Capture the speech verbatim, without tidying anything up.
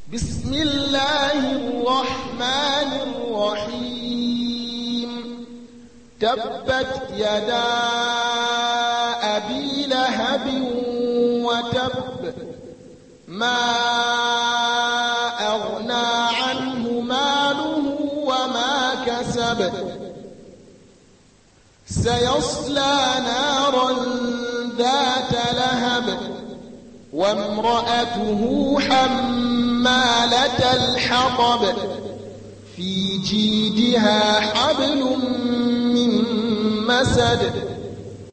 بسم الله الرحمن الرحيم تبت يدا أبي لهب وتب ما أغنى عنه ماله وما كسب سيصلى نارا ذات لهب وامرأته حمالة الحطب في جيدها حبل من مسد